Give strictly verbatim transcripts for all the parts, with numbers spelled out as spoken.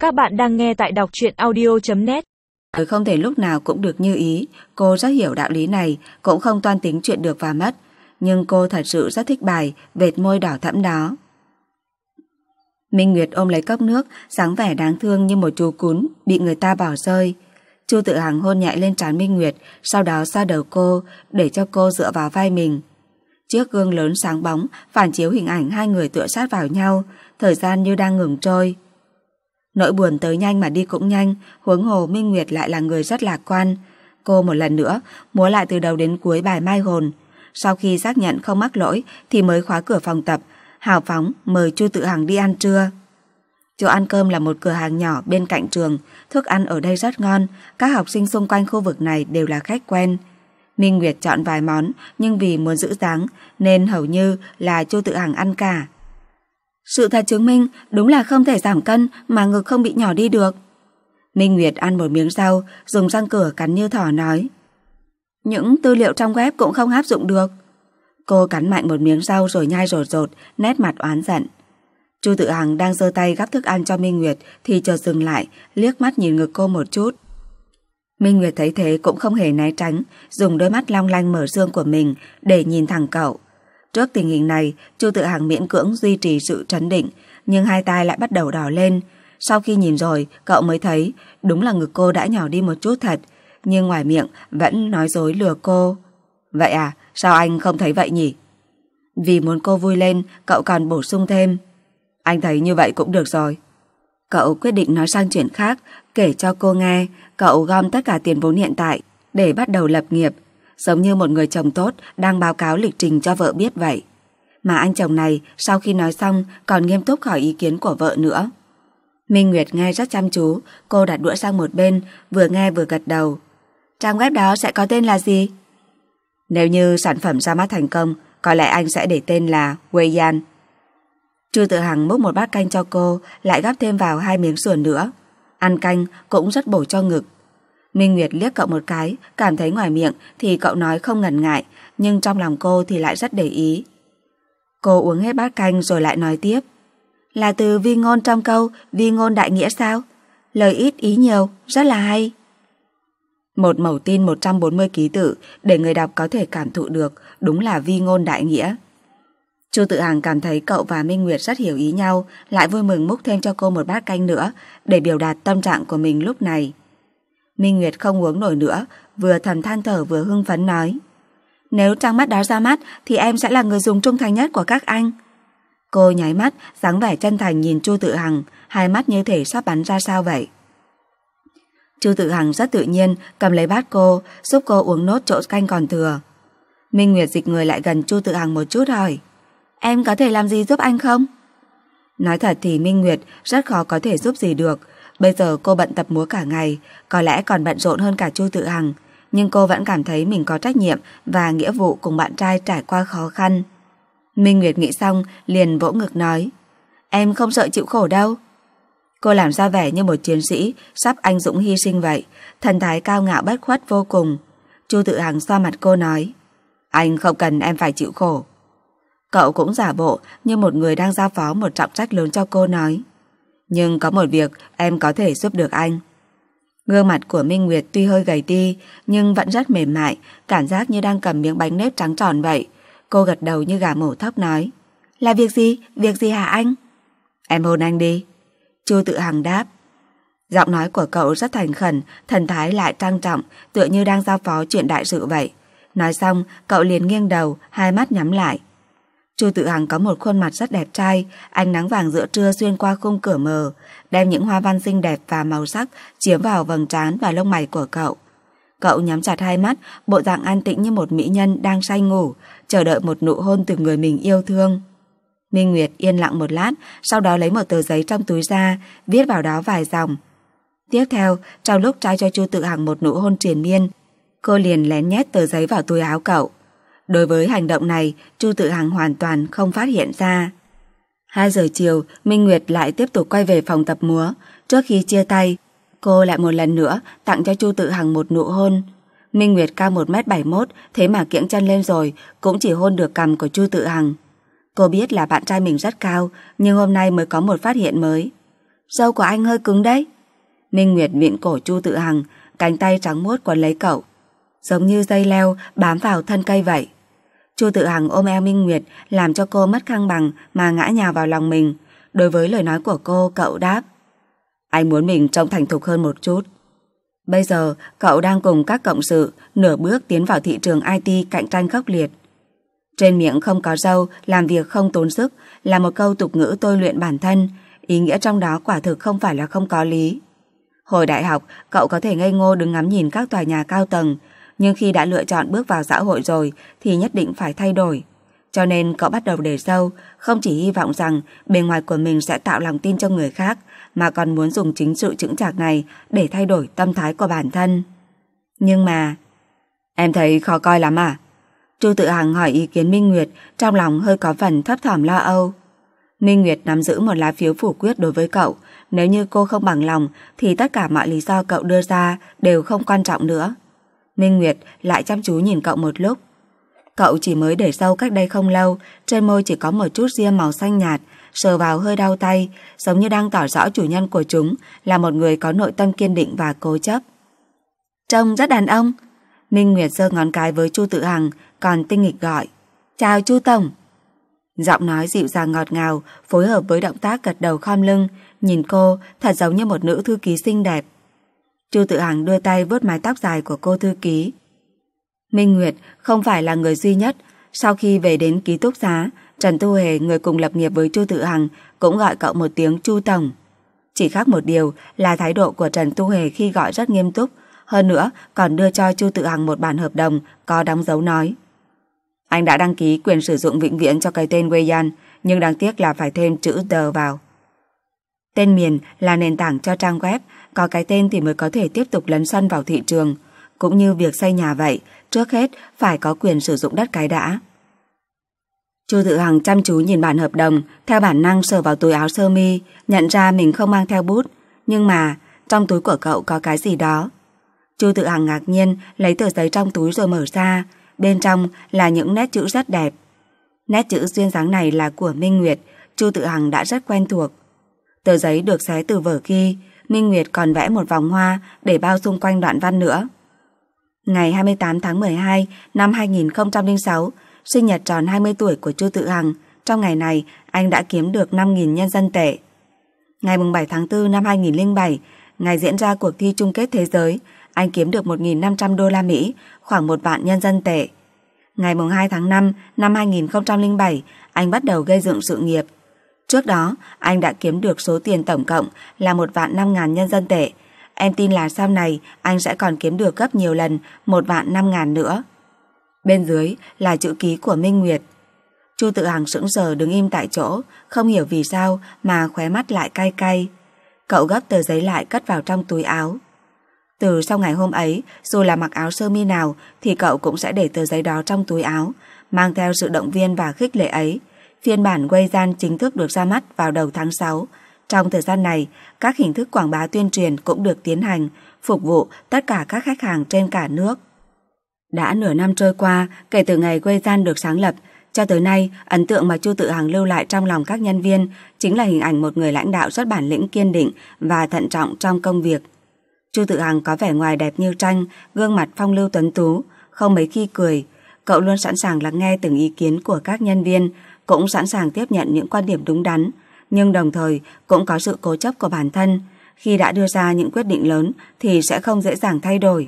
Các bạn đang nghe tại đọc truyện audio chấm net. Không thể lúc nào cũng được như ý. Cô rất hiểu đạo lý này, cũng không toan tính chuyện được và mất. Nhưng cô thật sự rất thích bài vệt môi đỏ thẫm đó. Minh Nguyệt ôm lấy cốc nước, dáng vẻ đáng thương như một chú cún bị người ta bỏ rơi. Chu Tự Hằng hôn nhẹ lên trán Minh Nguyệt, sau đó xoa đầu cô để cho cô dựa vào vai mình. Chiếc gương lớn sáng bóng phản chiếu hình ảnh hai người tựa sát vào nhau, thời gian như đang ngừng trôi. Nỗi buồn tới nhanh mà đi cũng nhanh, huống hồ Minh Nguyệt lại là người rất lạc quan. Cô một lần nữa múa lại từ đầu đến cuối bài Mai Hồn. Sau khi xác nhận không mắc lỗi thì mới khóa cửa phòng tập, hào phóng mời Chu Tự Hằng đi ăn trưa. Chỗ ăn cơm là một cửa hàng nhỏ bên cạnh trường, thức ăn ở đây rất ngon, các học sinh xung quanh khu vực này đều là khách quen. Minh Nguyệt chọn vài món, nhưng vì muốn giữ dáng nên hầu như là Chu Tự Hằng ăn cả. Sự thật chứng minh đúng là không thể giảm cân mà ngực không bị nhỏ đi được. Minh Nguyệt ăn một miếng rau, dùng răng cửa cắn như thỏ nói. Những tư liệu trong web cũng không áp dụng được. Cô cắn mạnh một miếng rau rồi nhai rột rột, nét mặt oán giận. Chu Tự Hằng đang giơ tay gắp thức ăn cho Minh Nguyệt thì chợt dừng lại, liếc mắt nhìn ngực cô một chút. Minh Nguyệt thấy thế cũng không hề né tránh, dùng đôi mắt long lanh mở dương của mình để nhìn thẳng cậu. Trước tình hình này, Chu Tự Hằng miễn cưỡng duy trì sự trấn định, nhưng hai tai lại bắt đầu đỏ lên. Sau khi nhìn rồi, cậu mới thấy đúng là ngực cô đã nhỏ đi một chút thật, nhưng ngoài miệng vẫn nói dối lừa cô. Vậy à, sao anh không thấy vậy nhỉ? Vì muốn cô vui lên, cậu còn bổ sung thêm. Anh thấy như vậy cũng được rồi. Cậu quyết định nói sang chuyện khác, kể cho cô nghe cậu gom tất cả tiền vốn hiện tại để bắt đầu lập nghiệp, giống như một người chồng tốt đang báo cáo lịch trình cho vợ biết vậy. Mà anh chồng này sau khi nói xong còn nghiêm túc hỏi ý kiến của vợ nữa. Minh Nguyệt nghe rất chăm chú, cô đặt đũa sang một bên, vừa nghe vừa gật đầu. Trang web đó sẽ có tên là gì? Nếu như sản phẩm ra mắt thành công, có lẽ anh sẽ để tên là Weiyan. Chu Tự Hằng múc một bát canh cho cô, lại gắp thêm vào hai miếng sườn nữa. Ăn canh cũng rất bổ cho ngực. Minh Nguyệt liếc cậu một cái, cảm thấy ngoài miệng thì cậu nói không ngần ngại, nhưng trong lòng cô thì lại rất để ý. Cô uống hết bát canh rồi lại nói tiếp. Là từ vi ngôn trong câu vi ngôn đại nghĩa sao? Lời ít ý nhiều, rất là hay. Một mẩu tin một trăm bốn mươi ký tự để người đọc có thể cảm thụ được, đúng là vi ngôn đại nghĩa. Chu Tự Hằng cảm thấy cậu và Minh Nguyệt rất hiểu ý nhau, lại vui mừng múc thêm cho cô một bát canh nữa để biểu đạt tâm trạng của mình lúc này. Minh Nguyệt không uống nổi nữa, vừa thầm than thở vừa hưng phấn nói. Nếu trang mắt đó ra mắt thì em sẽ là người dùng trung thành nhất của các anh. Cô nháy mắt, dáng vẻ chân thành nhìn Chu Tự Hằng, hai mắt như thể sắp bắn ra sao vậy. Chu Tự Hằng rất tự nhiên cầm lấy bát cô, giúp cô uống nốt chỗ canh còn thừa. Minh Nguyệt dịch người lại gần Chu Tự Hằng một chút hỏi. Em có thể làm gì giúp anh không? Nói thật thì Minh Nguyệt rất khó có thể giúp gì được. Bây giờ cô bận tập múa cả ngày, có lẽ còn bận rộn hơn cả Chu Tự Hằng, nhưng cô vẫn cảm thấy mình có trách nhiệm và nghĩa vụ cùng bạn trai trải qua khó khăn. Minh Nguyệt nghĩ xong liền vỗ ngực nói. Em không sợ chịu khổ đâu. Cô làm ra vẻ như một chiến sĩ sắp anh dũng hy sinh vậy, thần thái cao ngạo bất khuất vô cùng. Chu Tự Hằng xoa mặt cô nói. Anh không cần em phải chịu khổ. Cậu cũng giả bộ như một người đang giao phó một trọng trách lớn cho cô nói. Nhưng có một việc em có thể giúp được anh. Gương mặt của Minh Nguyệt tuy hơi gầy đi nhưng vẫn rất mềm mại, cảm giác như đang cầm miếng bánh nếp trắng tròn vậy. Cô gật đầu như gà mổ thóc nói. Là việc gì? Việc gì hả anh? Em hôn anh đi. Chu Tự Hằng đáp. Giọng nói của cậu rất thành khẩn, thần thái lại trang trọng, tựa như đang giao phó chuyện đại sự vậy. Nói xong cậu liền nghiêng đầu, hai mắt nhắm lại. Chu Tự Hằng có một khuôn mặt rất đẹp trai, ánh nắng vàng giữa trưa xuyên qua khung cửa mờ, đem những hoa văn xinh đẹp và màu sắc chiếm vào vầng trán và lông mày của cậu. Cậu nhắm chặt hai mắt, bộ dạng an tĩnh như một mỹ nhân đang say ngủ, chờ đợi một nụ hôn từ người mình yêu thương. Minh Nguyệt yên lặng một lát, sau đó lấy một tờ giấy trong túi ra, viết vào đó vài dòng. Tiếp theo, trong lúc trao cho Chu Tự Hằng một nụ hôn triền miên, cô liền lén nhét tờ giấy vào túi áo cậu. Đối với hành động này, Chu Tự Hằng hoàn toàn không phát hiện ra. Hai giờ chiều, Minh Nguyệt lại tiếp tục quay về phòng tập múa. Trước khi chia tay, cô lại một lần nữa tặng cho Chu Tự Hằng một nụ hôn. Minh Nguyệt cao một mét bảy mươi mốt, thế mà kiễng chân lên rồi cũng chỉ hôn được cằm của Chu Tự Hằng. Cô biết là bạn trai mình rất cao, nhưng hôm nay mới có một phát hiện mới. Râu của anh hơi cứng đấy. Minh Nguyệt vịn cổ Chu Tự Hằng, cánh tay trắng muốt quấn lấy cậu, giống như dây leo bám vào thân cây vậy. Chu Tự Hằng ôm eo Minh Nguyệt, làm cho cô mất thăng bằng mà ngã nhào vào lòng mình. Đối với lời nói của cô, cậu đáp: Anh muốn mình trông thành thục hơn một chút. Bây giờ cậu đang cùng các cộng sự nửa bước tiến vào thị trường i tê cạnh tranh khốc liệt. Trên miệng không có râu, làm việc không tốn sức là một câu tục ngữ tôi luyện bản thân, ý nghĩa trong đó quả thực không phải là không có lý. Hồi đại học, cậu có thể ngây ngô đứng ngắm nhìn các tòa nhà cao tầng, nhưng khi đã lựa chọn bước vào xã hội rồi thì nhất định phải thay đổi. Cho nên cậu bắt đầu để râu, không chỉ hy vọng rằng bề ngoài của mình sẽ tạo lòng tin cho người khác, mà còn muốn dùng chính sự chững chạc này để thay đổi tâm thái của bản thân. Nhưng mà... Em thấy khó coi lắm à? Chu Tự Hằng hỏi ý kiến Minh Nguyệt, trong lòng hơi có phần thấp thỏm lo âu. Minh Nguyệt nắm giữ một lá phiếu phủ quyết đối với cậu. Nếu như cô không bằng lòng thì tất cả mọi lý do cậu đưa ra đều không quan trọng nữa. Minh Nguyệt lại chăm chú nhìn cậu một lúc. Cậu chỉ mới để râu cách đây không lâu, trên môi chỉ có một chút ria màu xanh nhạt, sờ vào hơi đau tay, giống như đang tỏ rõ chủ nhân của chúng là một người có nội tâm kiên định và cố chấp. Trông rất đàn ông. Minh Nguyệt giơ ngón cái với Chu Tự Hằng, còn tinh nghịch gọi: Chào Chu Tổng. Giọng nói dịu dàng ngọt ngào phối hợp với động tác gật đầu khom lưng, nhìn cô thật giống như một nữ thư ký xinh đẹp. Chu Tự Hằng đưa tay vuốt mái tóc dài của cô thư ký. Minh Nguyệt không phải là người duy nhất. Sau khi về đến ký túc xá, Trần Tu Hề, người cùng lập nghiệp với Chu Tự Hằng, cũng gọi cậu một tiếng Chu Tổng. Chỉ khác một điều là thái độ của Trần Tu Hề khi gọi rất nghiêm túc, hơn nữa còn đưa cho Chu Tự Hằng một bản hợp đồng có đóng dấu nói: Anh đã đăng ký quyền sử dụng vĩnh viễn cho cái tên Weiyan, nhưng đáng tiếc là phải thêm chữ The vào. Tên miền là nền tảng cho trang web, có cái tên thì mới có thể tiếp tục lấn sân vào thị trường. Cũng như việc xây nhà vậy, trước hết phải có quyền sử dụng đất cái đã. Chu Tự Hằng chăm chú nhìn bản hợp đồng, theo bản năng sờ vào túi áo sơ mi, nhận ra mình không mang theo bút, nhưng mà trong túi của cậu có cái gì đó. Chu Tự Hằng ngạc nhiên lấy tờ giấy trong túi rồi mở ra, bên trong là những nét chữ rất đẹp. Nét chữ duyên dáng này là của Minh Nguyệt, Chu Tự Hằng đã rất quen thuộc. Tờ giấy được xé từ vở ghi, Minh Nguyệt còn vẽ một vòng hoa để bao xung quanh đoạn văn nữa. Ngày hai mươi tám tháng mười hai năm hai nghìn không trăm lẻ sáu, sinh nhật tròn hai mươi tuổi của Chu Tự Hằng. Trong ngày này, anh đã kiếm được năm nghìn nhân dân tệ. Ngày bảy tháng tư năm hai nghìn không trăm lẻ bảy, ngày diễn ra cuộc thi chung kết thế giới, anh kiếm được một nghìn năm trăm đô la Mỹ, khoảng một vạn nhân dân tệ. Ngày hai tháng năm năm hai nghìn không trăm lẻ bảy, anh bắt đầu gây dựng sự nghiệp. Trước đó, anh đã kiếm được số tiền tổng cộng là một vạn năm ngàn nhân dân tệ. Em tin là sau này anh sẽ còn kiếm được gấp nhiều lần một vạn năm ngàn nữa. Bên dưới là chữ ký của Minh Nguyệt. Chu Tự Hằng sững sờ đứng im tại chỗ, không hiểu vì sao mà khóe mắt lại cay cay. Cậu gấp tờ giấy lại cất vào trong túi áo. Từ sau ngày hôm ấy, dù là mặc áo sơ mi nào thì cậu cũng sẽ để tờ giấy đó trong túi áo, mang theo sự động viên và khích lệ ấy. Phiên bản Weiyan chính thức được ra mắt vào đầu tháng sáu. Trong thời gian này, các hình thức quảng bá tuyên truyền cũng được tiến hành, phục vụ tất cả các khách hàng trên cả nước. Đã nửa năm trôi qua kể từ ngày Weiyan được sáng lập, cho tới nay, ấn tượng mà Chu Tự Hằng lưu lại trong lòng các nhân viên chính là hình ảnh một người lãnh đạo rất bản lĩnh, kiên định và thận trọng trong công việc. Chu Tự Hằng có vẻ ngoài đẹp như tranh, gương mặt phong lưu tuấn tú, không mấy khi cười. Cậu luôn sẵn sàng lắng nghe từng ý kiến của các nhân viên, cũng sẵn sàng tiếp nhận những quan điểm đúng đắn, nhưng đồng thời cũng có sự cố chấp của bản thân. Khi đã đưa ra những quyết định lớn thì sẽ không dễ dàng thay đổi.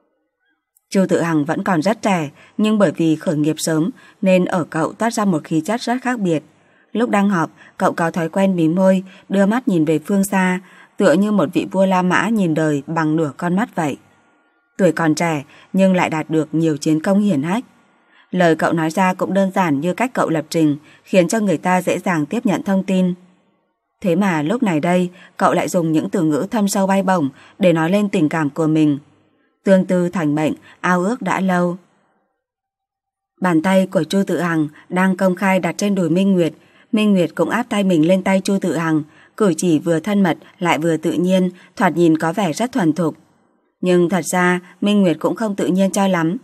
Chu Tự Hằng vẫn còn rất trẻ, nhưng bởi vì khởi nghiệp sớm nên ở cậu toát ra một khí chất rất khác biệt. Lúc đang họp, cậu có thói quen mím môi, đưa mắt nhìn về phương xa, tựa như một vị vua La Mã nhìn đời bằng nửa con mắt vậy. Tuổi còn trẻ nhưng lại đạt được nhiều chiến công hiển hách. Lời cậu nói ra cũng đơn giản như cách cậu lập trình, khiến cho người ta dễ dàng tiếp nhận thông tin. Thế mà lúc này đây, cậu lại dùng những từ ngữ thâm sâu bay bổng để nói lên tình cảm của mình. Tương tư thành mệnh, ao ước đã lâu. Bàn tay của Chu Tự Hằng đang công khai đặt trên đùi Minh Nguyệt. Minh Nguyệt cũng áp tay mình lên tay Chu Tự Hằng, cử chỉ vừa thân mật lại vừa tự nhiên, thoạt nhìn có vẻ rất thuần thục. Nhưng thật ra Minh Nguyệt cũng không tự nhiên cho lắm.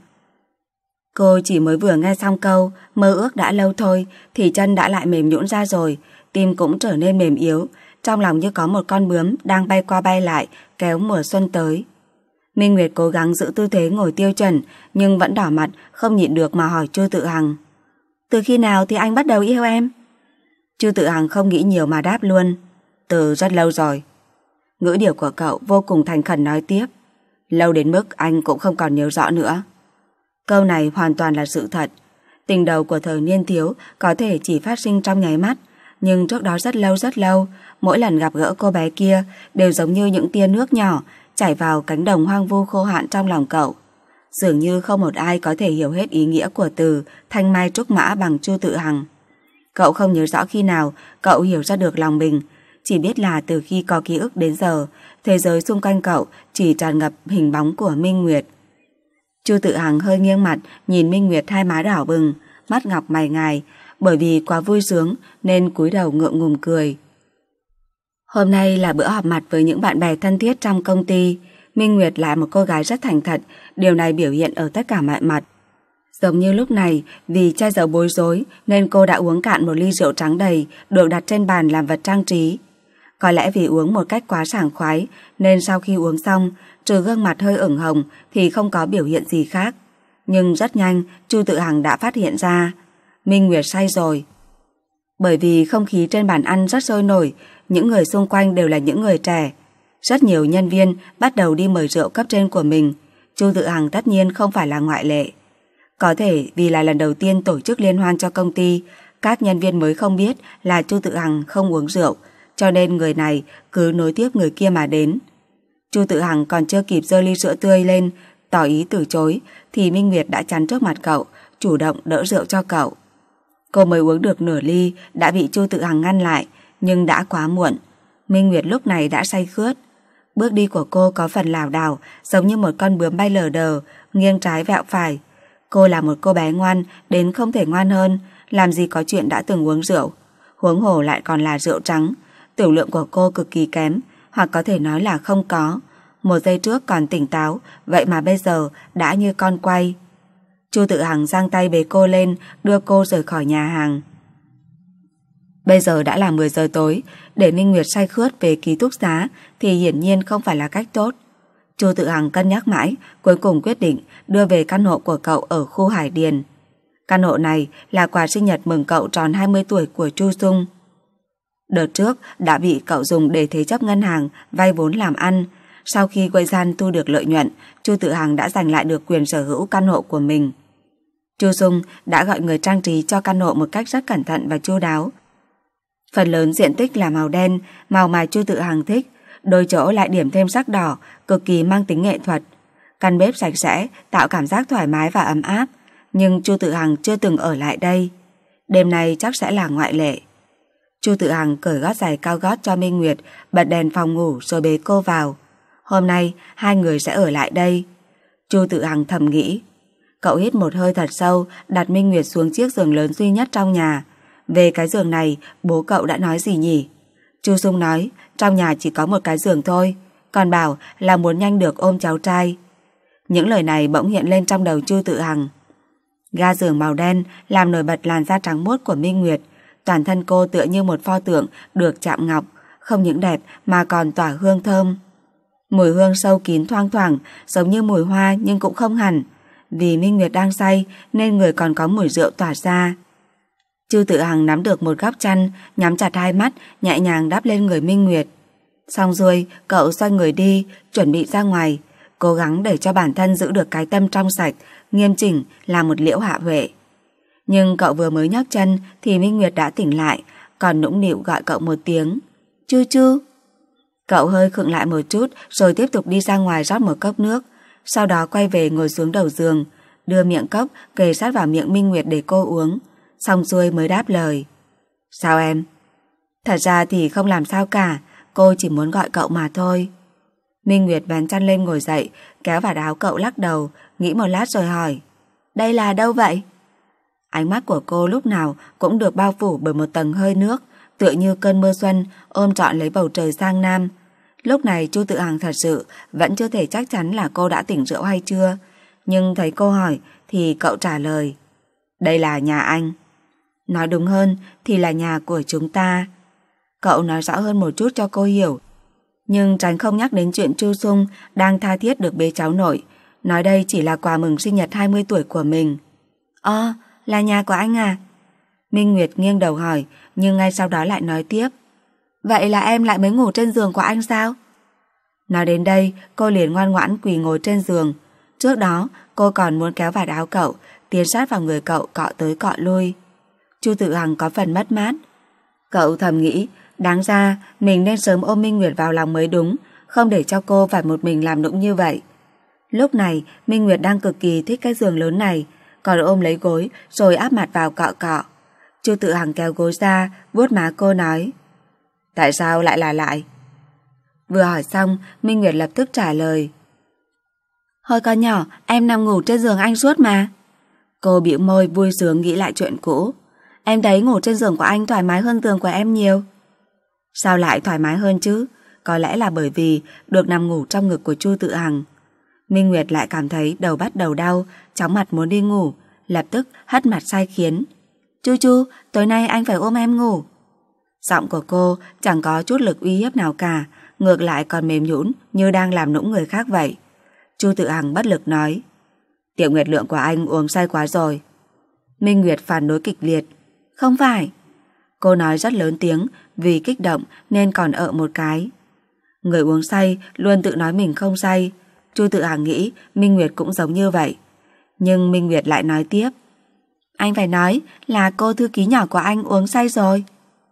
Cô chỉ mới vừa nghe xong câu mơ ước đã lâu thôi thì chân đã lại mềm nhũn ra rồi, tim cũng trở nên mềm yếu, trong lòng như có một con bướm đang bay qua bay lại, kéo mùa xuân tới. Minh Nguyệt cố gắng giữ tư thế ngồi tiêu chuẩn, nhưng vẫn đỏ mặt, không nhịn được mà hỏi Chu Tự Hằng. Từ khi nào thì anh bắt đầu yêu em? Chu Tự Hằng không nghĩ nhiều mà đáp luôn. Từ rất lâu rồi. Ngữ điệu của cậu vô cùng thành khẩn nói tiếp. Lâu đến mức anh cũng không còn nhớ rõ nữa. Câu này hoàn toàn là sự thật. Tình đầu của thời niên thiếu có thể chỉ phát sinh trong nháy mắt, nhưng trước đó rất lâu rất lâu, mỗi lần gặp gỡ cô bé kia đều giống như những tia nước nhỏ chảy vào cánh đồng hoang vu khô hạn trong lòng cậu. Dường như không một ai có thể hiểu hết ý nghĩa của từ thanh mai trúc mã bằng Chu Tự Hằng. Cậu không nhớ rõ khi nào cậu hiểu ra được lòng mình, chỉ biết là từ khi có ký ức đến giờ, thế giới xung quanh cậu chỉ tràn ngập hình bóng của Minh Nguyệt. Chu Tự Hằng hơi nghiêng mặt nhìn Minh Nguyệt, hai má đỏ bừng, mắt ngọc mày ngài, bởi vì quá vui sướng nên cúi đầu ngượng ngùng cười. Hôm nay là bữa họp mặt với những bạn bè thân thiết trong công ty. Minh Nguyệt là một cô gái rất thành thật, điều này biểu hiện ở tất cả mọi mặt. Giống như lúc này, vì che giấu bối rối nên cô đã uống cạn một ly rượu trắng đầy được đặt trên bàn làm vật trang trí. Có lẽ vì uống một cách quá sảng khoái nên sau khi uống xong, trừ gương mặt hơi ửng hồng thì không có biểu hiện gì khác. Nhưng rất nhanh, Chu Tự Hằng đã phát hiện ra Minh Nguyệt say rồi. Bởi vì không khí trên bàn ăn rất sôi nổi, những người xung quanh đều là những người trẻ. Rất nhiều nhân viên bắt đầu đi mời rượu cấp trên của mình. Chu Tự Hằng tất nhiên không phải là ngoại lệ. Có thể vì là lần đầu tiên tổ chức liên hoan cho công ty, các nhân viên mới không biết là Chu Tự Hằng không uống rượu, cho nên người này cứ nối tiếp người kia mà đến. Chu Tự Hằng còn chưa kịp giơ ly sữa tươi lên tỏ ý từ chối thì Minh Nguyệt đã chắn trước mặt cậu, chủ động đỡ rượu cho cậu. Cô mới uống được nửa ly đã bị Chu Tự Hằng ngăn lại, nhưng đã quá muộn. Minh Nguyệt lúc này đã say khướt. Bước đi của cô có phần lảo đảo, giống như một con bướm bay lờ đờ, nghiêng trái vẹo phải. Cô là một cô bé ngoan đến không thể ngoan hơn, làm gì có chuyện đã từng uống rượu, huống hồ lại còn là rượu trắng. Tiểu lượng của cô cực kỳ kém, hoặc có thể nói là không có. Một giây trước còn tỉnh táo, vậy mà bây giờ đã như con quay. Chu Tự Hằng giang tay bế cô lên, đưa cô rời khỏi nhà hàng. Bây giờ đã là mười giờ tối, để Minh Nguyệt say khướt về ký túc xá thì hiển nhiên không phải là cách tốt. Chu Tự Hằng cân nhắc mãi, cuối cùng quyết định đưa về căn hộ của cậu ở khu Hải Điền. Căn hộ này là quà sinh nhật mừng cậu tròn hai mươi tuổi của Chu Dung. Đợt trước đã bị cậu dùng để thế chấp ngân hàng vay vốn làm ăn. Sau khi quay gian thu được lợi nhuận, Chu Tự Hằng đã giành lại được quyền sở hữu căn hộ của mình. Chu Dung đã gọi người trang trí cho căn hộ một cách rất cẩn thận và chu đáo. Phần lớn diện tích là màu đen, màu mà Chu Tự Hằng thích, đôi chỗ lại điểm thêm sắc đỏ, cực kỳ mang tính nghệ thuật. Căn bếp sạch sẽ, tạo cảm giác thoải mái và ấm áp, nhưng Chu Tự Hằng chưa từng ở lại đây. Đêm nay chắc sẽ là ngoại lệ. Chu Tự Hằng cởi gót giày cao gót cho Minh Nguyệt, bật đèn phòng ngủ rồi bế cô vào. Hôm nay hai người sẽ ở lại đây. Chu Tự Hằng thầm nghĩ. Cậu hít một hơi thật sâu, đặt Minh Nguyệt xuống chiếc giường lớn duy nhất trong nhà. Về cái giường này, bố cậu đã nói gì nhỉ? Chu Dung nói, trong nhà chỉ có một cái giường thôi, còn bảo là muốn nhanh được ôm cháu trai. Những lời này bỗng hiện lên trong đầu Chu Tự Hằng. Ga giường màu đen làm nổi bật làn da trắng muốt của Minh Nguyệt. Toàn thân cô tựa như một pho tượng được chạm ngọc, không những đẹp mà còn tỏa hương thơm. Mùi hương sâu kín thoang thoảng, giống như mùi hoa nhưng cũng không hẳn. Vì Minh Nguyệt đang say nên người còn có mùi rượu tỏa ra. Chu Tự Hằng nắm được một góc chăn, nhắm chặt hai mắt, nhẹ nhàng đắp lên người Minh Nguyệt. Xong rồi, cậu xoay người đi, chuẩn bị ra ngoài, cố gắng để cho bản thân giữ được cái tâm trong sạch, nghiêm chỉnh là một Liễu Hạ Huệ. Nhưng cậu vừa mới nhấc chân thì Minh Nguyệt đã tỉnh lại, còn nũng nịu gọi cậu một tiếng. Chu chu. Cậu hơi khựng lại một chút rồi tiếp tục đi ra ngoài rót một cốc nước, sau đó quay về ngồi xuống đầu giường, đưa miệng cốc kề sát vào miệng Minh Nguyệt để cô uống. Xong xuôi mới đáp lời. Sao em? Thật ra thì không làm sao cả, cô chỉ muốn gọi cậu mà thôi. Minh Nguyệt vén chăn lên ngồi dậy, kéo vạt áo cậu lắc đầu, nghĩ một lát rồi hỏi. Đây là đâu vậy? Ánh mắt của cô lúc nào cũng được bao phủ bởi một tầng hơi nước, tựa như cơn mưa xuân ôm trọn lấy bầu trời Giang Nam. Lúc này Chu Tự Hằng thật sự vẫn chưa thể chắc chắn là cô đã tỉnh rượu hay chưa, nhưng thấy cô hỏi thì cậu trả lời. Đây là nhà anh. Nói đúng hơn thì là nhà của chúng ta. Cậu nói rõ hơn một chút cho cô hiểu, nhưng tránh không nhắc đến chuyện Chu Sung đang tha thiết được bế cháu nội, nói đây chỉ là quà mừng sinh nhật hai mươi tuổi của mình. Ồ, là nhà của anh à? Minh Nguyệt nghiêng đầu hỏi, nhưng ngay sau đó lại nói tiếp. Vậy là em lại mới ngủ trên giường của anh sao? Nói đến đây, cô liền ngoan ngoãn quỳ ngồi trên giường. Trước đó, cô còn muốn kéo vạt áo cậu, tiến sát vào người cậu cọ tới cọ lui. Chu Tự Hằng có phần mất mát. Cậu thầm nghĩ, đáng ra mình nên sớm ôm Minh Nguyệt vào lòng mới đúng, không để cho cô phải một mình làm nũng như vậy. Lúc này, Minh Nguyệt đang cực kỳ thích cái giường lớn này, còn ôm lấy gối rồi áp mặt vào cọ cọ. Chu Tự Hằng kéo gối ra, vuốt má cô nói. Tại sao lại là lại? Vừa hỏi xong, Minh Nguyệt lập tức trả lời. Hồi còn nhỏ, em nằm ngủ trên giường anh suốt mà. Cô bĩu môi vui sướng nghĩ lại chuyện cũ. Em thấy ngủ trên giường của anh thoải mái hơn giường của em nhiều. Sao lại thoải mái hơn chứ? Có lẽ là bởi vì được nằm ngủ trong ngực của Chu Tự Hằng. Minh Nguyệt lại cảm thấy đầu bắt đầu đau, chóng mặt muốn đi ngủ, lập tức hất mặt sai khiến. Chu Chu, tối nay anh phải ôm em ngủ. Giọng của cô chẳng có chút lực uy hiếp nào cả, ngược lại còn mềm nhũn như đang làm nũng người khác vậy. Chu Tự Hằng bất lực nói. Tiểu Nguyệt Lượng của anh uống say quá rồi. Minh Nguyệt phản đối kịch liệt. Không phải. Cô nói rất lớn tiếng, vì kích động nên còn ợ một cái. Người uống say luôn tự nói mình không say. Chu Tự Hằng nghĩ Minh Nguyệt cũng giống như vậy. Nhưng Minh Nguyệt lại nói tiếp. Anh phải nói là cô thư ký nhỏ của anh uống say rồi.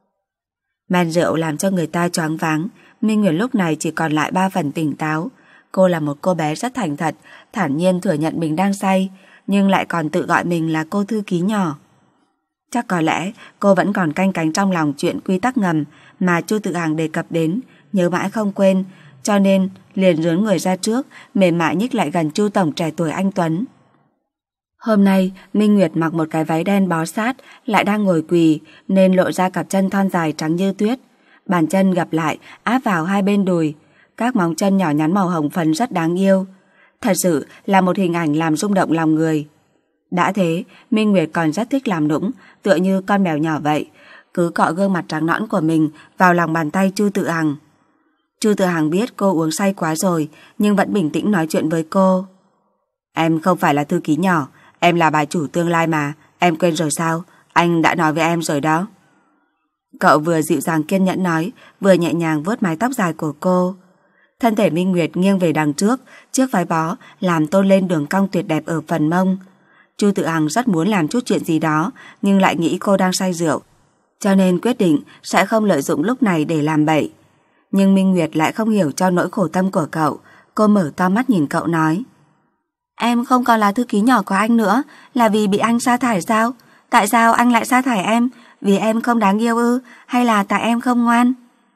Men rượu làm cho người ta choáng váng. Minh Nguyệt lúc này chỉ còn lại ba phần tỉnh táo. Cô là một cô bé rất thành thật, thản nhiên thừa nhận mình đang say, nhưng lại còn tự gọi mình là cô thư ký nhỏ. Chắc có lẽ cô vẫn còn canh cánh trong lòng chuyện quy tắc ngầm mà Chu Tự Hằng đề cập đến, nhớ mãi không quên, cho nên liền rướn người ra trước, mềm mại nhích lại gần Chu tổng trẻ tuổi anh tuấn. Hôm nay, Minh Nguyệt mặc một cái váy đen bó sát, lại đang ngồi quỳ, nên lộ ra cặp chân thon dài trắng như tuyết. Bàn chân gập lại, áp vào hai bên đùi. Các móng chân nhỏ nhắn màu hồng phấn rất đáng yêu. Thật sự là một hình ảnh làm rung động lòng người. Đã thế, Minh Nguyệt còn rất thích làm nũng, tựa như con mèo nhỏ vậy, cứ cọ gương mặt trắng nõn của mình vào lòng bàn tay Chu Tự Hằng. Chu Tự Hằng biết cô uống say quá rồi, nhưng vẫn bình tĩnh nói chuyện với cô. Em không phải là thư ký nhỏ, em là bà chủ tương lai mà, em quên rồi sao? Anh đã nói với em rồi đó. Cậu vừa dịu dàng kiên nhẫn nói, vừa nhẹ nhàng vuốt mái tóc dài của cô. Thân thể Minh Nguyệt nghiêng về đằng trước, chiếc váy bó làm tôn lên đường cong tuyệt đẹp ở phần mông. Chu Tự Hằng rất muốn làm chút chuyện gì đó, nhưng lại nghĩ cô đang say rượu, cho nên quyết định sẽ không lợi dụng lúc này để làm bậy. Nhưng Minh Nguyệt lại không hiểu cho nỗi khổ tâm của cậu. Cô mở to mắt nhìn cậu nói. Em không còn là thư ký nhỏ của anh nữa, là vì bị anh sa thải sao? Tại sao anh lại sa thải em? Vì em không đáng yêu ư? Hay là tại em không ngoan?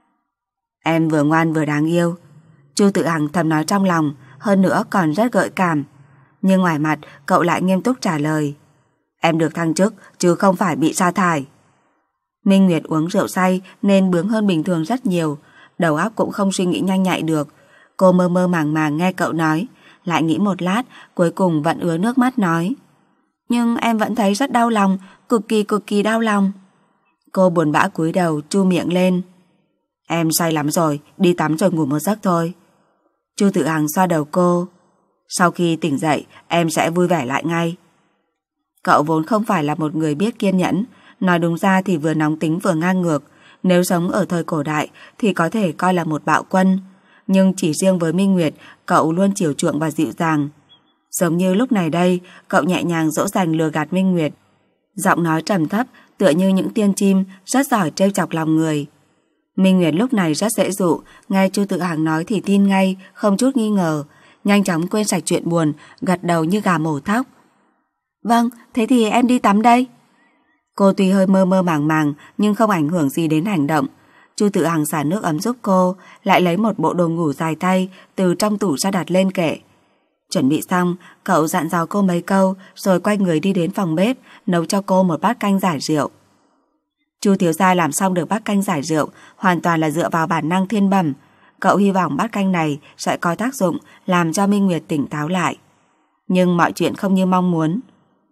Em vừa ngoan vừa đáng yêu. Chu Tự Hằng thầm nói trong lòng, hơn nữa còn rất gợi cảm. Nhưng ngoài mặt cậu lại nghiêm túc trả lời. Em được thăng chức chứ không phải bị sa thải. Minh Nguyệt uống rượu say nên bướng hơn bình thường rất nhiều, đầu óc cũng không suy nghĩ nhanh nhạy được. Cô mơ mơ màng màng nghe cậu nói, lại nghĩ một lát, cuối cùng vẫn ứa nước mắt nói. Nhưng em vẫn thấy rất đau lòng, cực kỳ cực kỳ đau lòng. Cô buồn bã cúi đầu chu miệng lên. Em say lắm rồi, đi tắm rồi ngủ một giấc thôi. Chu Tự Hằng xoa đầu cô. Sau khi tỉnh dậy, em sẽ vui vẻ lại ngay. Cậu vốn không phải là một người biết kiên nhẫn, nói đúng ra thì vừa nóng tính vừa ngang ngược. Nếu sống ở thời cổ đại thì có thể coi là một bạo quân. Nhưng chỉ riêng với Minh Nguyệt, cậu luôn chiều chuộng và dịu dàng. Giống như lúc này đây, cậu nhẹ nhàng dỗ dành lừa gạt Minh Nguyệt. Giọng nói trầm thấp, tựa như những tiên chim, rất giỏi trêu chọc lòng người. Minh Nguyệt lúc này rất dễ dụ, nghe Chu Tự Hằng nói thì tin ngay, không chút nghi ngờ. Nhanh chóng quên sạch chuyện buồn, gật đầu như gà mổ thóc. Vâng, thế thì em đi tắm đây. Cô tuy hơi mơ mơ màng màng, nhưng không ảnh hưởng gì đến hành động. Chu Tự Hằng xả nước ấm giúp cô, lại lấy một bộ đồ ngủ dài tay từ trong tủ ra đặt lên kệ. Chuẩn bị xong, cậu dặn dò cô mấy câu, rồi quay người đi đến phòng bếp, nấu cho cô một bát canh giải rượu. Chu thiếu gia làm xong được bát canh giải rượu, hoàn toàn là dựa vào bản năng thiên bẩm. Cậu hy vọng bát canh này sẽ có tác dụng làm cho Minh Nguyệt tỉnh táo lại. Nhưng mọi chuyện không như mong muốn.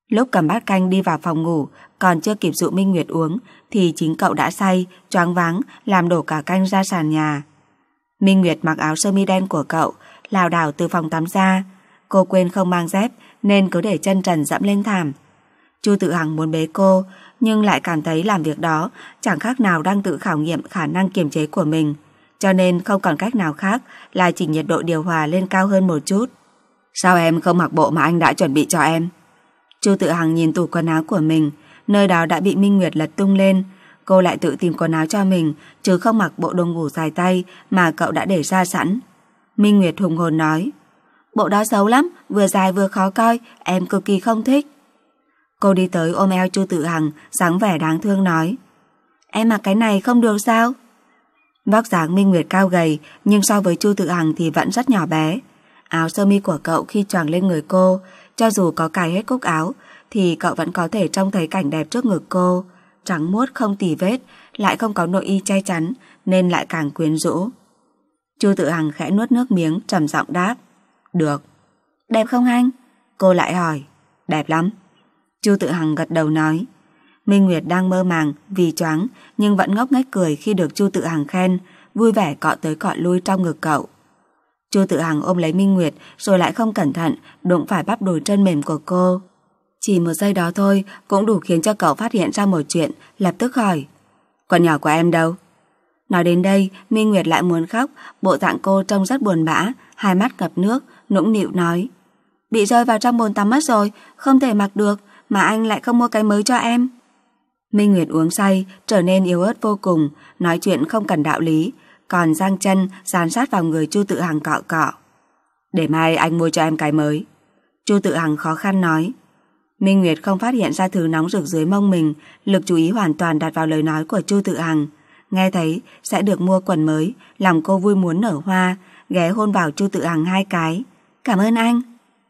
Lúc cầm bát canh đi vào phòng ngủ, còn chưa kịp dụ Minh Nguyệt uống, thì chính cậu đã say, choáng váng, làm đổ cả canh ra sàn nhà. Minh Nguyệt mặc áo sơ mi đen của cậu, lảo đảo từ phòng tắm ra. Cô quên không mang dép, nên cứ để chân trần dẫm lên thảm. Chu Tự Hằng muốn bế cô, nhưng lại cảm thấy làm việc đó chẳng khác nào đang tự khảo nghiệm khả năng kiềm chế của mình, cho nên không còn cách nào khác là chỉnh nhiệt độ điều hòa lên cao hơn một chút. Sao em không mặc bộ mà anh đã chuẩn bị cho em? Chu Tự Hằng nhìn tủ quần áo của mình, nơi đó đã bị Minh Nguyệt lật tung lên. Cô lại tự tìm quần áo cho mình, chứ không mặc bộ đồ ngủ dài tay mà cậu đã để ra sẵn. Minh Nguyệt hùng hồn nói, bộ đó xấu lắm, vừa dài vừa khó coi, em cực kỳ không thích. Cô đi tới ôm eo Chu Tự Hằng, dáng vẻ đáng thương nói, em mặc cái này không được sao? Vóc dáng Minh Nguyệt cao gầy, nhưng so với Chu Tự Hằng thì vẫn rất nhỏ bé. Áo sơ mi của cậu khi choàng lên người cô, cho dù có cài hết cúc áo, thì cậu vẫn có thể trông thấy cảnh đẹp trước ngực cô, trắng muốt không tì vết, lại không có nội y che chắn, nên lại càng quyến rũ. Chu Tự Hằng khẽ nuốt nước miếng, trầm giọng đáp, được. Đẹp không anh? Cô lại hỏi. Đẹp lắm. Chu Tự Hằng gật đầu nói. Minh Nguyệt đang mơ màng vì choáng, nhưng vẫn ngốc nghếch cười khi được Chu Tự Hằng khen, vui vẻ cọ tới cọ lui trong ngực cậu. Chu Tự Hằng ôm lấy Minh Nguyệt, rồi lại không cẩn thận đụng phải bắp đùi chân mềm của cô. Chỉ một giây đó thôi cũng đủ khiến cho cậu phát hiện ra một chuyện, lập tức hỏi, con nhỏ của em đâu? Nói đến đây, Minh Nguyệt lại muốn khóc, bộ dạng cô trông rất buồn bã, hai mắt ngập nước, nũng nịu nói, bị rơi vào trong bồn tắm mất rồi, không thể mặc được, mà anh lại không mua cái mới cho em. Minh Nguyệt uống say, trở nên yếu ớt vô cùng, nói chuyện không cần đạo lý, còn giang chân dán sát vào người Chu Tự Hằng cọ cọ. Để mai anh mua cho em cái mới. Chu Tự Hằng khó khăn nói. Minh Nguyệt không phát hiện ra thứ nóng rực dưới mông mình, lực chú ý hoàn toàn đặt vào lời nói của Chu Tự Hằng. Nghe thấy sẽ được mua quần mới, lòng cô vui muốn nở hoa, ghé hôn vào Chu Tự Hằng hai cái. Cảm ơn anh.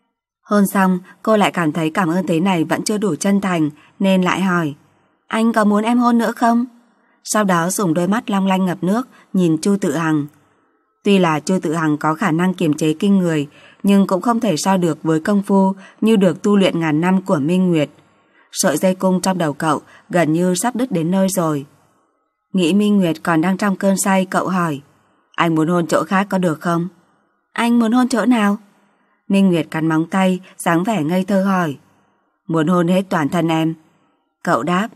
Hôn xong, cô lại cảm thấy cảm ơn thế này vẫn chưa đủ chân thành, nên lại hỏi, anh có muốn em hôn nữa không? Sau đó dùng đôi mắt long lanh ngập nước nhìn Chu Tự Hằng. Tuy là Chu Tự Hằng có khả năng kiềm chế kinh người, nhưng cũng không thể so được với công phu như được tu luyện ngàn năm của Minh Nguyệt. Sợi dây cung trong đầu cậu gần như sắp đứt đến nơi rồi. Nghĩ Minh Nguyệt còn đang trong cơn say, cậu hỏi, anh muốn hôn chỗ khác có được không? Anh muốn hôn chỗ nào? Minh Nguyệt cắn móng tay, dáng vẻ ngây thơ hỏi, muốn hôn hết toàn thân em. Cậu đáp.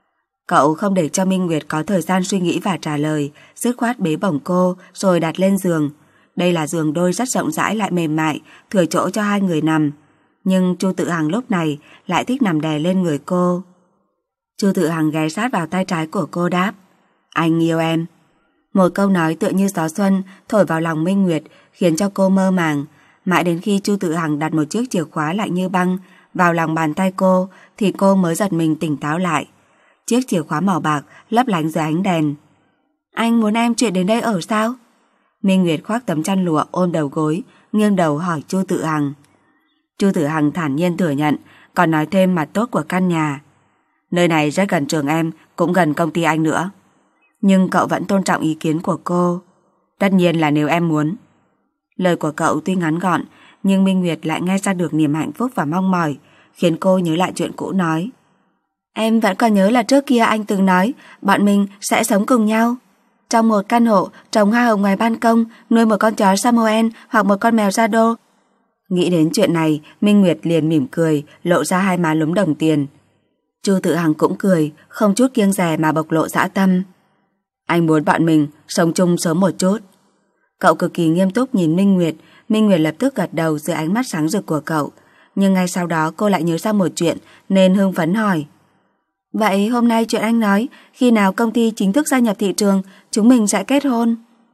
Cậu không để cho Minh Nguyệt có thời gian suy nghĩ và trả lời, dứt khoát bế bổng cô rồi đặt lên giường. Đây là giường đôi rất rộng rãi lại mềm mại, thừa chỗ cho hai người nằm. Nhưng Chu Tự Hằng lúc này lại thích nằm đè lên người cô. Chu Tự Hằng ghé sát vào tay trái của cô đáp, anh yêu em. Một câu nói tựa như gió xuân thổi vào lòng Minh Nguyệt, khiến cho cô mơ màng. Mãi đến khi Chu Tự Hằng đặt một chiếc chìa khóa lạnh như băng vào lòng bàn tay cô, thì cô mới giật mình tỉnh táo lại. Chiếc chìa khóa màu bạc lấp lánh dưới ánh đèn. Anh muốn em chuyển đến đây ở sao? Minh Nguyệt khoác tấm chăn lụa ôm đầu gối, nghiêng đầu hỏi Chu Tự Hằng. Chu Tự Hằng thản nhiên thừa nhận, còn nói thêm mặt tốt của căn nhà. Nơi này rất gần trường em, cũng gần công ty anh nữa. Nhưng cậu vẫn tôn trọng ý kiến của cô. Tất nhiên là nếu em muốn. Lời của cậu tuy ngắn gọn, nhưng Minh Nguyệt lại nghe ra được niềm hạnh phúc và mong mỏi, khiến cô nhớ lại chuyện cũ nói. Em vẫn còn nhớ là trước kia anh từng nói bọn mình sẽ sống cùng nhau, trong một căn hộ trồng hoa hồng ngoài ban công, nuôi một con chó Samoan hoặc một con mèo Sado. Nghĩ đến chuyện này, Minh Nguyệt liền mỉm cười, lộ ra hai má lúm đồng tiền. Chu Tự Hằng cũng cười, không chút kiêng dè mà bộc lộ dã tâm. Anh muốn bọn mình sống chung sớm một chút. Cậu cực kỳ nghiêm túc nhìn Minh Nguyệt. Minh Nguyệt lập tức gật đầu dưới ánh mắt sáng rực của cậu. Nhưng ngay sau đó cô lại nhớ ra một chuyện, nên hưng phấn hỏi, vậy hôm nay chuyện anh nói, khi nào công ty chính thức gia nhập thị trường, chúng mình sẽ kết hôn?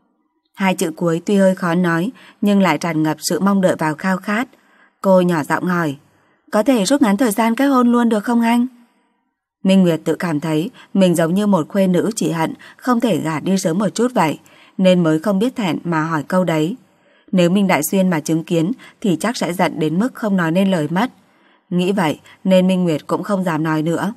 Hai chữ cuối tuy hơi khó nói, nhưng lại tràn ngập sự mong đợi và khao khát. Cô nhỏ giọng hỏi, có thể rút ngắn thời gian kết hôn luôn được không anh? Minh Nguyệt tự cảm thấy mình giống như một khuê nữ chỉ hận không thể gả đi sớm một chút vậy, nên mới không biết thẹn mà hỏi câu đấy. Nếu Minh Đại Xuyên mà chứng kiến thì chắc sẽ giận đến mức không nói nên lời mất. Nghĩ vậy nên Minh Nguyệt cũng không dám nói nữa.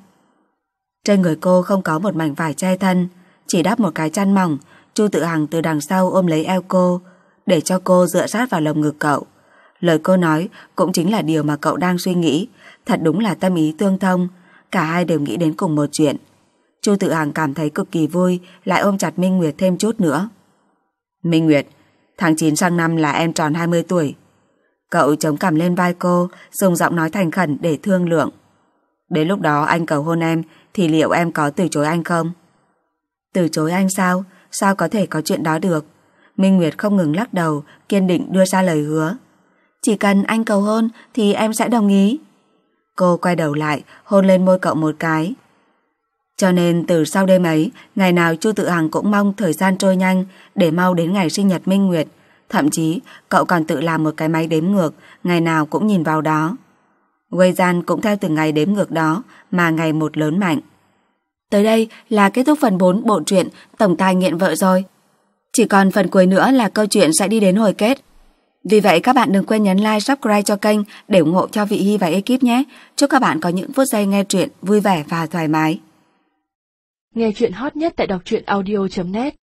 Trên người cô không có một mảnh vải che thân, chỉ đắp một cái chăn mỏng. Chu Tự Hằng từ đằng sau ôm lấy eo cô, để cho cô dựa sát vào lồng ngực cậu. Lời cô nói cũng chính là điều mà cậu đang suy nghĩ. Thật đúng là tâm ý tương thông. Cả hai đều nghĩ đến cùng một chuyện. Chu Tự Hằng cảm thấy cực kỳ vui, lại ôm chặt Minh Nguyệt thêm chút nữa. Minh Nguyệt, tháng chín sang năm là em tròn hai mươi tuổi. Cậu chống cằm lên vai cô, dùng giọng nói thành khẩn để thương lượng. Đến lúc đó anh cầu hôn em, thì liệu em có từ chối anh không? Từ chối anh sao? Sao có thể có chuyện đó được? Minh Nguyệt không ngừng lắc đầu, kiên định đưa ra lời hứa. Chỉ cần anh cầu hôn thì em sẽ đồng ý. Cô quay đầu lại, hôn lên môi cậu một cái. Cho nên từ sau đêm ấy, ngày nào Chu Tự Hằng cũng mong thời gian trôi nhanh để mau đến ngày sinh nhật Minh Nguyệt. Thậm chí, cậu còn tự làm một cái máy đếm ngược, ngày nào cũng nhìn vào đó. Quây gian cũng theo từng ngày đếm ngược đó mà ngày một lớn mạnh. Tới đây là kết thúc phần bốn bộ truyện Tổng Tài Nghiện Vợ rồi. Chỉ còn phần cuối nữa là câu chuyện sẽ đi đến hồi kết. Vì vậy các bạn đừng quên nhấn like, subscribe cho kênh để ủng hộ cho Vị Hy và ekip nhé. Chúc các bạn có những phút giây nghe truyện vui vẻ và thoải mái. Nghe truyện hot nhất tại đọc truyện audio chấm net.